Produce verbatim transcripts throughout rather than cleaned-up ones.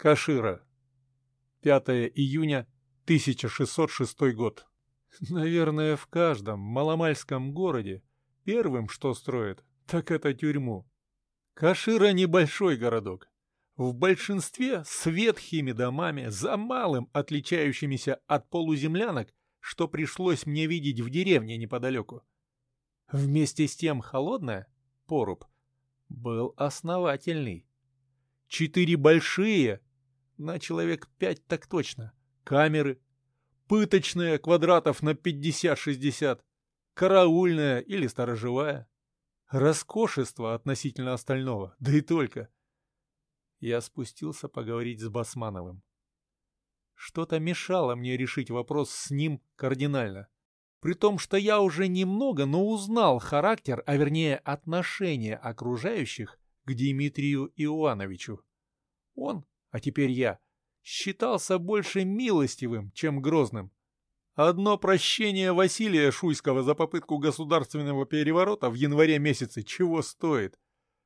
Кашира. пятое июня тысяча шестьсот шестой год. Наверное, в каждом маломальском городе первым, что строят, так это тюрьму. Кашира — небольшой городок. В большинстве с ветхими домами, за малым отличающимися от полуземлянок, что пришлось мне видеть в деревне неподалеку. Вместе с тем холодная, поруб, был основательный. Четыре большие, на человек пять так точно, камеры, пыточная квадратов на пятьдесят-шестьдесят, караульная или сторожевая. Роскошество относительно остального, да и только. Я спустился поговорить с Басмановым. Что-то мешало мне решить вопрос с ним кардинально. При том, что я уже немного, но узнал характер, а вернее отношение окружающих к Дмитрию Иоановичу. Он, а теперь я, считался больше милостивым, чем грозным. Одно прощение Василия Шуйского за попытку государственного переворота в январе месяце чего стоит?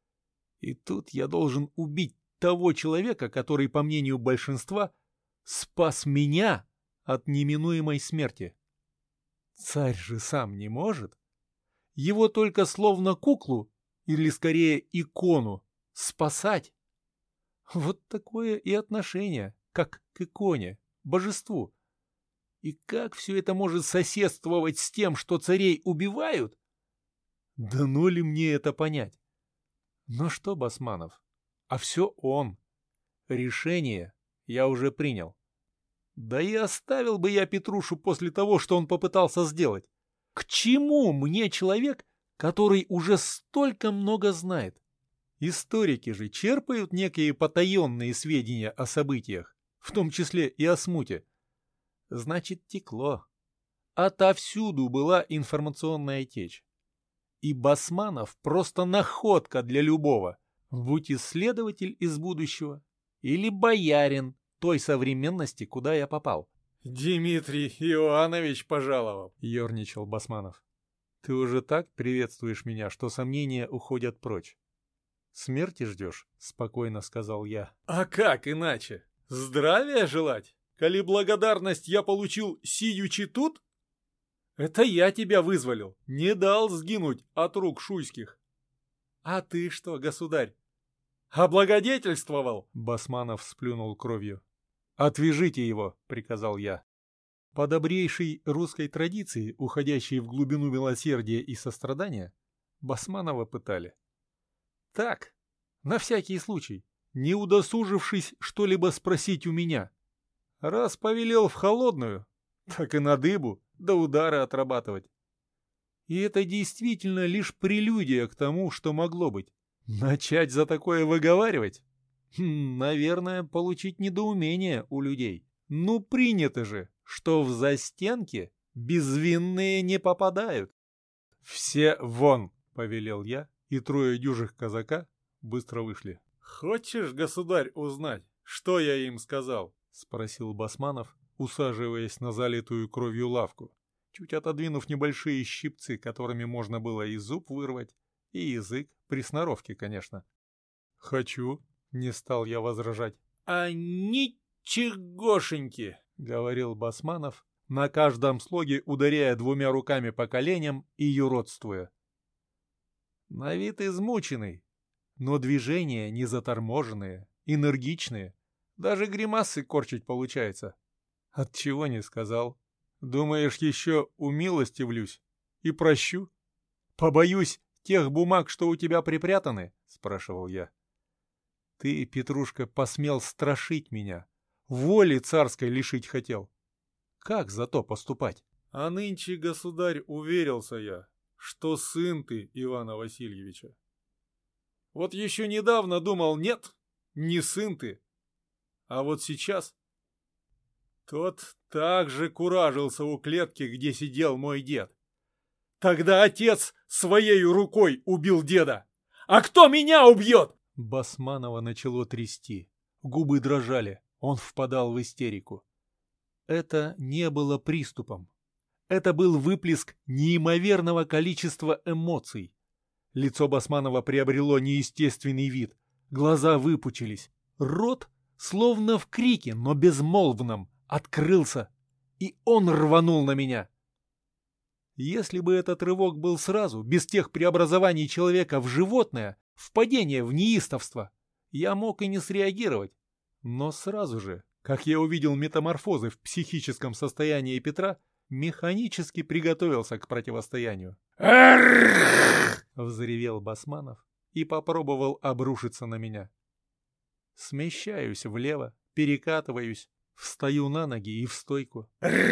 И тут я должен убить того человека, который, по мнению большинства, спас меня от неминуемой смерти. Царь же сам не может. Его только словно куклу, или скорее икону, спасать. Вот такое и отношение, как к иконе, божеству. И как все это может соседствовать с тем, что царей убивают? Да ну ли мне это понять? Но что, Басманов? А все он. Решение я уже принял. Да и оставил бы я Петрушу после того, что он попытался сделать. К чему мне человек, который уже столько много знает? Историки же черпают некие потаенные сведения о событиях, в том числе и о смуте. Значит, текло. Отовсюду была информационная течь. И Басманов просто находка для любого, будь исследователь из будущего или боярин той современности, куда я попал. «Дмитрий Иоанович пожаловал», — ерничал Басманов. «Ты уже так приветствуешь меня, что сомнения уходят прочь. Смерти ждешь?» — спокойно сказал я. «А как иначе? Здравия желать? Коли благодарность я получил сиючи тут? Это я тебя вызволил, не дал сгинуть от рук шуйских. А ты что, государь, облагодетельствовал?» Басманов сплюнул кровью. «Отвяжите его», — приказал я. По добрейшей русской традиции, уходящей в глубину милосердия и сострадания, Басманова пытали. Так, на всякий случай, не удосужившись что-либо спросить у меня. Раз повелел в холодную, так и на дыбу, до удара отрабатывать. И это действительно лишь прелюдия к тому, что могло быть. Начать за такое выговаривать? Хм, наверное, получить недоумение у людей. Ну, принято же, что в застенки безвинные не попадают. «Все вон!» — повелел я, и трое дюжих казака быстро вышли. «Хочешь, государь, узнать, что я им сказал?» — спросил Басманов, усаживаясь на залитую кровью лавку, чуть отодвинув небольшие щипцы, которыми можно было и зуб вырвать, и язык, при сноровке, конечно. «Хочу», — не стал я возражать. «А ничегошеньки», — говорил Басманов, на каждом слоге ударяя двумя руками по коленям и юродствуя. На вид измученный, но движения не заторможенные, энергичные, даже гримасы корчить получается. Отчего не сказал? Думаешь, еще умилостивлюсь и прощу? Побоюсь тех бумаг, что у тебя припрятаны? — спрашивал я. Ты, Петрушка, посмел страшить меня, воли царской лишить хотел. Как за то поступать? А нынче, государь, уверился я, что сын ты Ивана Васильевича. Вот еще недавно думал, нет, не сын ты. А вот сейчас тот так же куражился у клетки, где сидел мой дед. Тогда отец своей рукой убил деда. А кто меня убьет? Басманова начало трясти. Губы дрожали. Он впадал в истерику. Это не было приступом. Это был выплеск неимоверного количества эмоций. Лицо Басманова приобрело неестественный вид. Глаза выпучились. Рот словно в крике, но безмолвном, открылся, и он рванул на меня. Если бы этот рывок был сразу, без тех преобразований человека в животное, впадение в неистовство, я мог и не среагировать. Но сразу же, как я увидел метаморфозы в психическом состоянии Петра, механически приготовился к противостоянию. Взревел Басманов и попробовал обрушиться на меня. Смещаюсь влево, перекатываюсь, встаю на ноги и в стойку.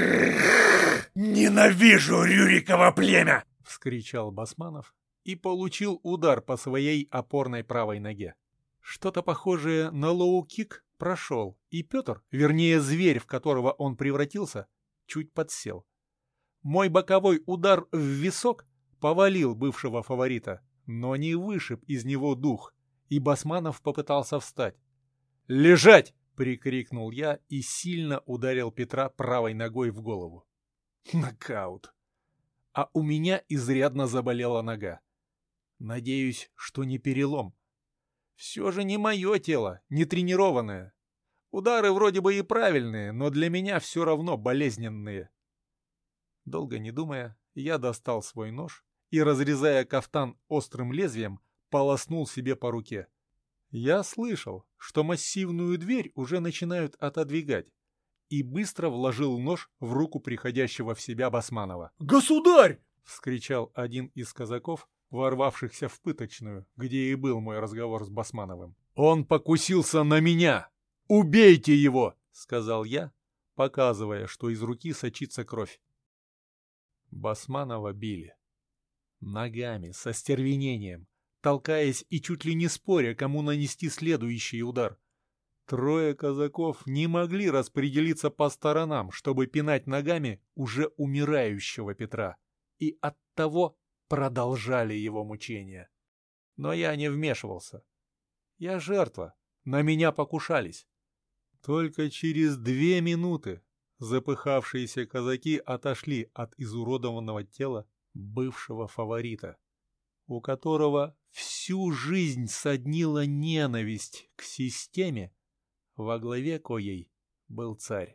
«Ненавижу Рюриково племя!» — вскричал Басманов и получил удар по своей опорной правой ноге. Что-то похожее на лоу-кик прошел, и Петр, вернее зверь, в которого он превратился, чуть подсел. Мой боковой удар в висок повалил бывшего фаворита, но не вышиб из него дух, и Басманов попытался встать. «Лежать!» — прикрикнул я и сильно ударил Петра правой ногой в голову. Нокаут. А у меня изрядно заболела нога. Надеюсь, что не перелом. Все же не мое тело, не тренированное. Удары вроде бы и правильные, но для меня все равно болезненные. Долго не думая, я достал свой нож и, разрезая кафтан острым лезвием, полоснул себе по руке. Я слышал, что массивную дверь уже начинают отодвигать, и быстро вложил нож в руку приходящего в себя Басманова. «Государь!» — вскричал один из казаков, ворвавшихся в пыточную, где и был мой разговор с Басмановым. «Он покусился на меня! Убейте его!» — сказал я, показывая, что из руки сочится кровь. Басманова били. Ногами, со стервенением, толкаясь и чуть ли не споря, кому нанести следующий удар. Трое казаков не могли распределиться по сторонам, чтобы пинать ногами уже умирающего Петра, и оттого продолжали его мучения. Но я не вмешивался. Я жертва, на меня покушались. Только через две минуты запыхавшиеся казаки отошли от изуродованного тела бывшего фаворита, у которого всю жизнь соднила ненависть к системе, во главе коей был царь.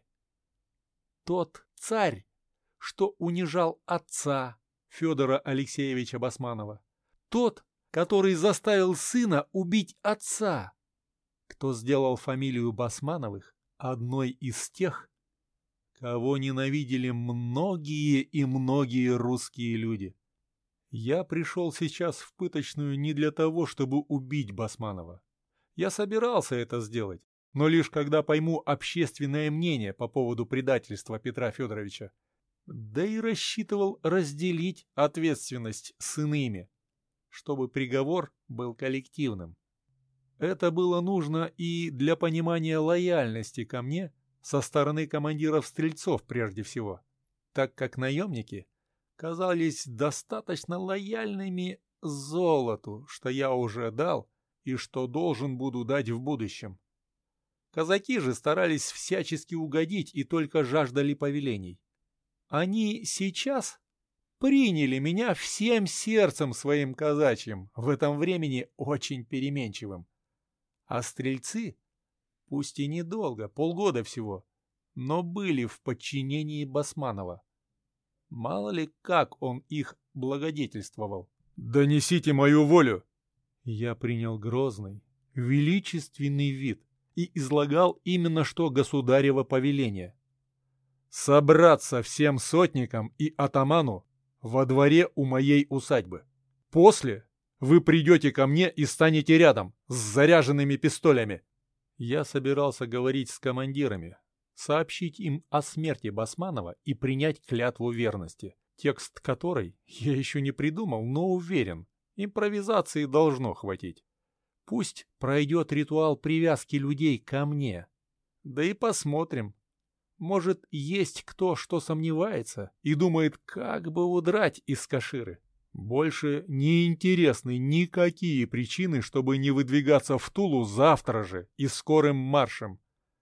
Тот царь, что унижал отца Федора Алексеевича Басманова. Тот, который заставил сына убить отца. Кто сделал фамилию Басмановых одной из тех, кого ненавидели многие и многие русские люди. Я пришел сейчас в пыточную не для того, чтобы убить Басманова. Я собирался это сделать, но лишь когда пойму общественное мнение по поводу предательства Петра Федоровича. Да и рассчитывал разделить ответственность с иными, чтобы приговор был коллективным. Это было нужно и для понимания лояльности ко мне со стороны командиров стрельцов прежде всего, так как наемники казались достаточно лояльными золоту, что я уже дал и что должен буду дать в будущем. Казаки же старались всячески угодить и только жаждали повелений. Они сейчас приняли меня всем сердцем своим казачьим, в этом времени очень переменчивым. А стрельцы, пусть и недолго, полгода всего, но были в подчинении Басманова. Мало ли, как он их благодетельствовал. «Донесите мою волю!» Я принял грозный, величественный вид и излагал именно что государево повеление. Собраться всем сотникам и атаману во дворе у моей усадьбы. После вы придете ко мне и станете рядом с заряженными пистолями. Я собирался говорить с командирами, сообщить им о смерти Басманова и принять клятву верности, текст которой я еще не придумал, но уверен, импровизации должно хватить. Пусть пройдет ритуал привязки людей ко мне. Да и посмотрим. Может, есть кто, что сомневается и думает, как бы удрать из Каширы. Больше не интересны никакие причины, чтобы не выдвигаться в Тулу завтра же и скорым маршем.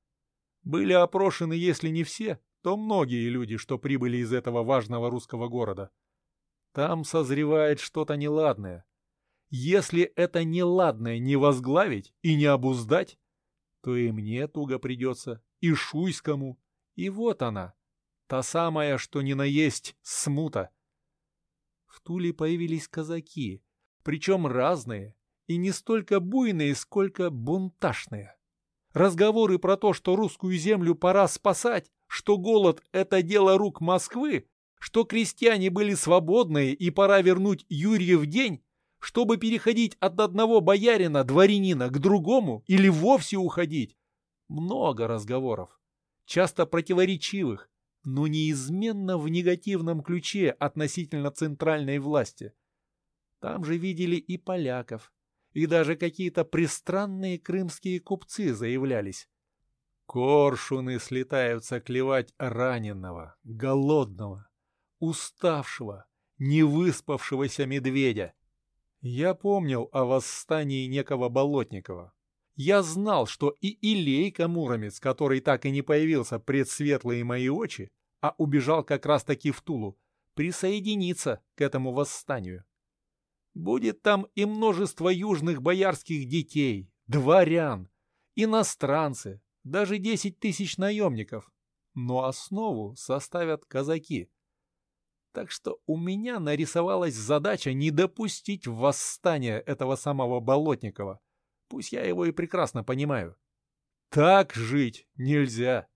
Были опрошены, если не все, то многие люди, что прибыли из этого важного русского города. Там созревает что-то неладное. Если это неладное не возглавить и не обуздать, то и мне туго придется, и Шуйскому. И вот она, та самая, что ни на есть смута. В Туле появились казаки, причем разные, и не столько буйные, сколько бунташные. Разговоры про то, что русскую землю пора спасать, что голод — это дело рук Москвы, что крестьяне были свободные и пора вернуть Юрьев день, чтобы переходить от одного боярина, дворянина, к другому или вовсе уходить. Много разговоров, часто противоречивых, но неизменно в негативном ключе относительно центральной власти. Там же видели и поляков, и даже какие-то пристранные крымские купцы заявлялись. Коршуны слетаются клевать раненого, голодного, уставшего, невыспавшегося медведя. Я помнил о восстании некого Болотникова. Я знал, что и Илейка Муромец, который так и не появился пред светлые мои очи, а убежал как раз-таки в Тулу, присоединится к этому восстанию. Будет там и множество южных боярских детей, дворян, иностранцы, даже десять тысяч наемников, но основу составят казаки. Так что у меня нарисовалась задача не допустить восстания этого самого Болотникова. Пусть я его и прекрасно понимаю. Так жить нельзя.